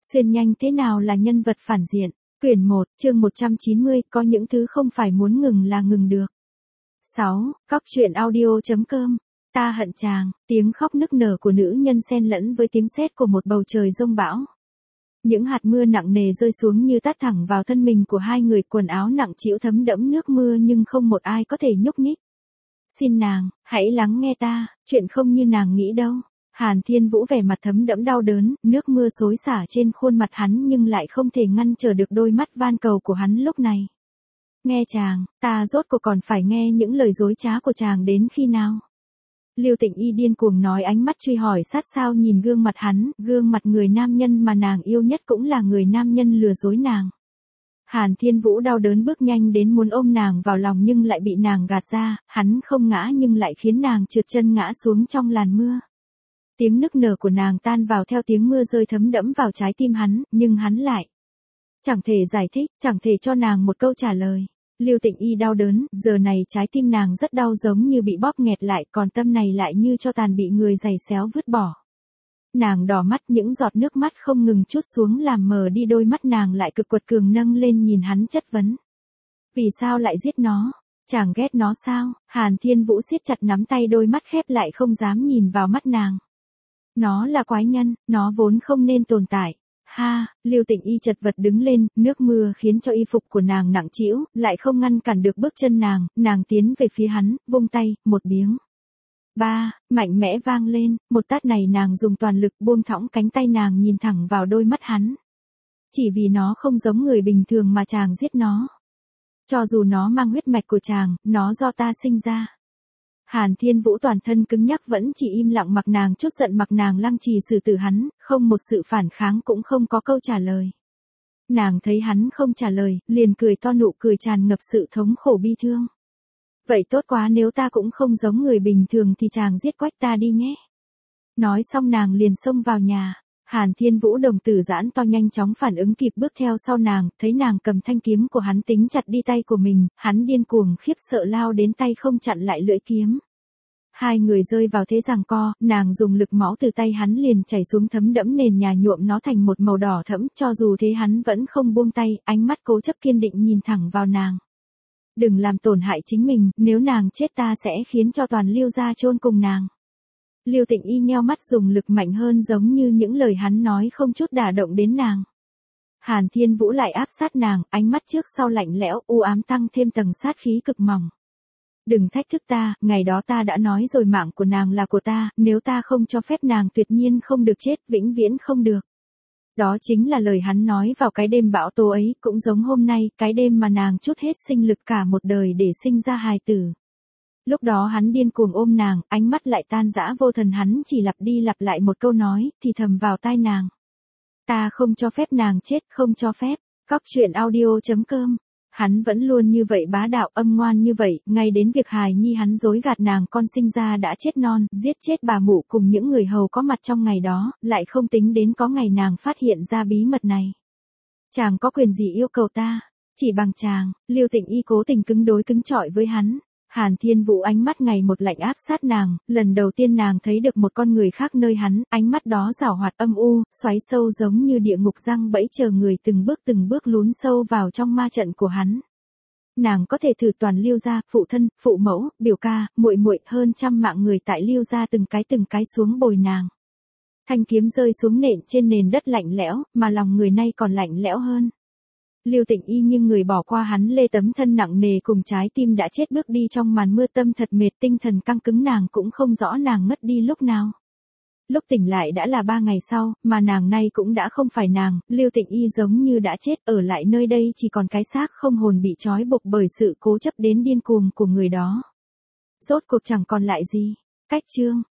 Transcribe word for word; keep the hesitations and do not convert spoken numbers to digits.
Xuyên nhanh thế nào là nhân vật phản diện? Quyển một, chương một trăm chín mươi, có những thứ không phải muốn ngừng là ngừng được. sáu. Cóc truyện audio chấm com. Ta hận chàng, tiếng khóc nức nở của nữ nhân xen lẫn với tiếng sét của một bầu trời giông bão. Những hạt mưa nặng nề rơi xuống như tát thẳng vào thân mình của hai người, quần áo nặng trĩu thấm đẫm nước mưa nhưng không một ai có thể nhúc nhích. Xin nàng, hãy lắng nghe ta, chuyện không như nàng nghĩ đâu. Hàn Thiên Vũ vẻ mặt thấm đẫm đau đớn, nước mưa xối xả trên khuôn mặt hắn nhưng lại không thể ngăn trở được đôi mắt van cầu của hắn lúc này. Nghe chàng, ta rốt cuộc còn phải nghe những lời dối trá của chàng đến khi nào? Lưu Tịnh Y điên cuồng nói, ánh mắt truy hỏi sát sao nhìn gương mặt hắn, gương mặt người nam nhân mà nàng yêu nhất cũng là người nam nhân lừa dối nàng. Hàn Thiên Vũ đau đớn bước nhanh đến muốn ôm nàng vào lòng nhưng lại bị nàng gạt ra, hắn không ngã nhưng lại khiến nàng trượt chân ngã xuống trong làn mưa. Tiếng nức nở của nàng tan vào theo tiếng mưa rơi thấm đẫm vào trái tim hắn, nhưng hắn lại chẳng thể giải thích, chẳng thể cho nàng một câu trả lời. Lưu Tịnh Y đau đớn, giờ này trái tim nàng rất đau giống như bị bóp nghẹt lại, còn tâm này lại như cho tàn bị người giày xéo vứt bỏ. Nàng đỏ mắt, những giọt nước mắt không ngừng trút xuống làm mờ đi đôi mắt, nàng lại cực quật cường nâng lên nhìn hắn chất vấn. Vì sao lại giết nó? Chàng ghét nó sao? Hàn Thiên Vũ siết chặt nắm tay, đôi mắt khép lại không dám nhìn vào mắt nàng. Nó là quái nhân, nó vốn không nên tồn tại. Ha, Lưu Tịnh Y chật vật đứng lên, nước mưa khiến cho y phục của nàng nặng trĩu, lại không ngăn cản được bước chân nàng, nàng tiến về phía hắn, vung tay, một biếng. Ba, mạnh mẽ vang lên, một tát này nàng dùng toàn lực, buông thõng cánh tay nàng nhìn thẳng vào đôi mắt hắn. Chỉ vì nó không giống người bình thường mà chàng giết nó. Cho dù nó mang huyết mạch của chàng, nó do ta sinh ra. Hàn Thiên Vũ toàn thân cứng nhắc vẫn chỉ im lặng mặc nàng trút giận, mặc nàng lăng trì xử tử hắn, không một sự phản kháng cũng không có câu trả lời. Nàng thấy hắn không trả lời, liền cười to, nụ cười tràn ngập sự thống khổ bi thương. Vậy tốt quá, nếu ta cũng không giống người bình thường thì chàng giết quách ta đi nhé. Nói xong nàng liền xông vào nhà. Hàn Thiên Vũ đồng tử giãn to, nhanh chóng phản ứng kịp bước theo sau nàng, thấy nàng cầm thanh kiếm của hắn tính chặt đi tay của mình, hắn điên cuồng khiếp sợ lao đến tay không chặn lại lưỡi kiếm. Hai người rơi vào thế giằng co, nàng dùng lực, máu từ tay hắn liền chảy xuống thấm đẫm nền nhà, nhuộm nó thành một màu đỏ thẫm, cho dù thế hắn vẫn không buông tay, ánh mắt cố chấp kiên định nhìn thẳng vào nàng. Đừng làm tổn hại chính mình, nếu nàng chết ta sẽ khiến cho toàn Lưu gia chôn cùng nàng. Lưu Tịnh Y nheo mắt dùng lực mạnh hơn, giống như những lời hắn nói không chút đả động đến nàng. Hàn Thiên Vũ lại áp sát nàng, ánh mắt trước sau lạnh lẽo, u ám tăng thêm tầng sát khí cực mỏng. Đừng thách thức ta, ngày đó ta đã nói rồi, mạng của nàng là của ta, nếu ta không cho phép nàng tuyệt nhiên không được chết, vĩnh viễn không được. Đó chính là lời hắn nói vào cái đêm bão tố ấy, cũng giống hôm nay, cái đêm mà nàng trút hết sinh lực cả một đời để sinh ra hài tử. Lúc đó hắn điên cuồng ôm nàng, ánh mắt lại tan rã vô thần, hắn chỉ lặp đi lặp lại một câu nói, thì thầm vào tai nàng. Ta không cho phép nàng chết, không cho phép. Cóc truyện audio chấm com. Hắn vẫn luôn như vậy, bá đạo âm ngoan như vậy, ngay đến việc hài nhi hắn dối gạt nàng con sinh ra đã chết non, giết chết bà mụ cùng những người hầu có mặt trong ngày đó, lại không tính đến có ngày nàng phát hiện ra bí mật này. Chàng có quyền gì yêu cầu ta? Chỉ bằng chàng. Lưu Tịnh Y cố tình cứng đối cứng chọi với hắn. Hàn Thiên Vũ ánh mắt ngày một lạnh áp sát nàng, lần đầu tiên nàng thấy được một con người khác nơi hắn, ánh mắt đó giảo hoạt âm u, xoáy sâu giống như địa ngục răng bẫy chờ người, từng bước từng bước lún sâu vào trong ma trận của hắn. Nàng có thể thử toàn Lưu gia, phụ thân, phụ mẫu, biểu ca, muội muội, hơn trăm mạng người tại Lưu gia từng cái từng cái xuống bồi nàng. Thanh kiếm rơi xuống nện trên nền đất lạnh lẽo, mà lòng người nay còn lạnh lẽo hơn. Lưu Tịnh Y nhưng người bỏ qua hắn, lê tấm thân nặng nề cùng trái tim đã chết bước đi trong màn mưa, tâm thật mệt, tinh thần căng cứng, nàng cũng không rõ nàng mất đi lúc nào. Lúc tỉnh lại đã là ba ngày sau, mà nàng nay cũng đã không phải nàng, Lưu Tịnh Y giống như đã chết, ở lại nơi đây chỉ còn cái xác không hồn bị trói buộc bởi sự cố chấp đến điên cuồng của người đó. Rốt cuộc chẳng còn lại gì. Cách chương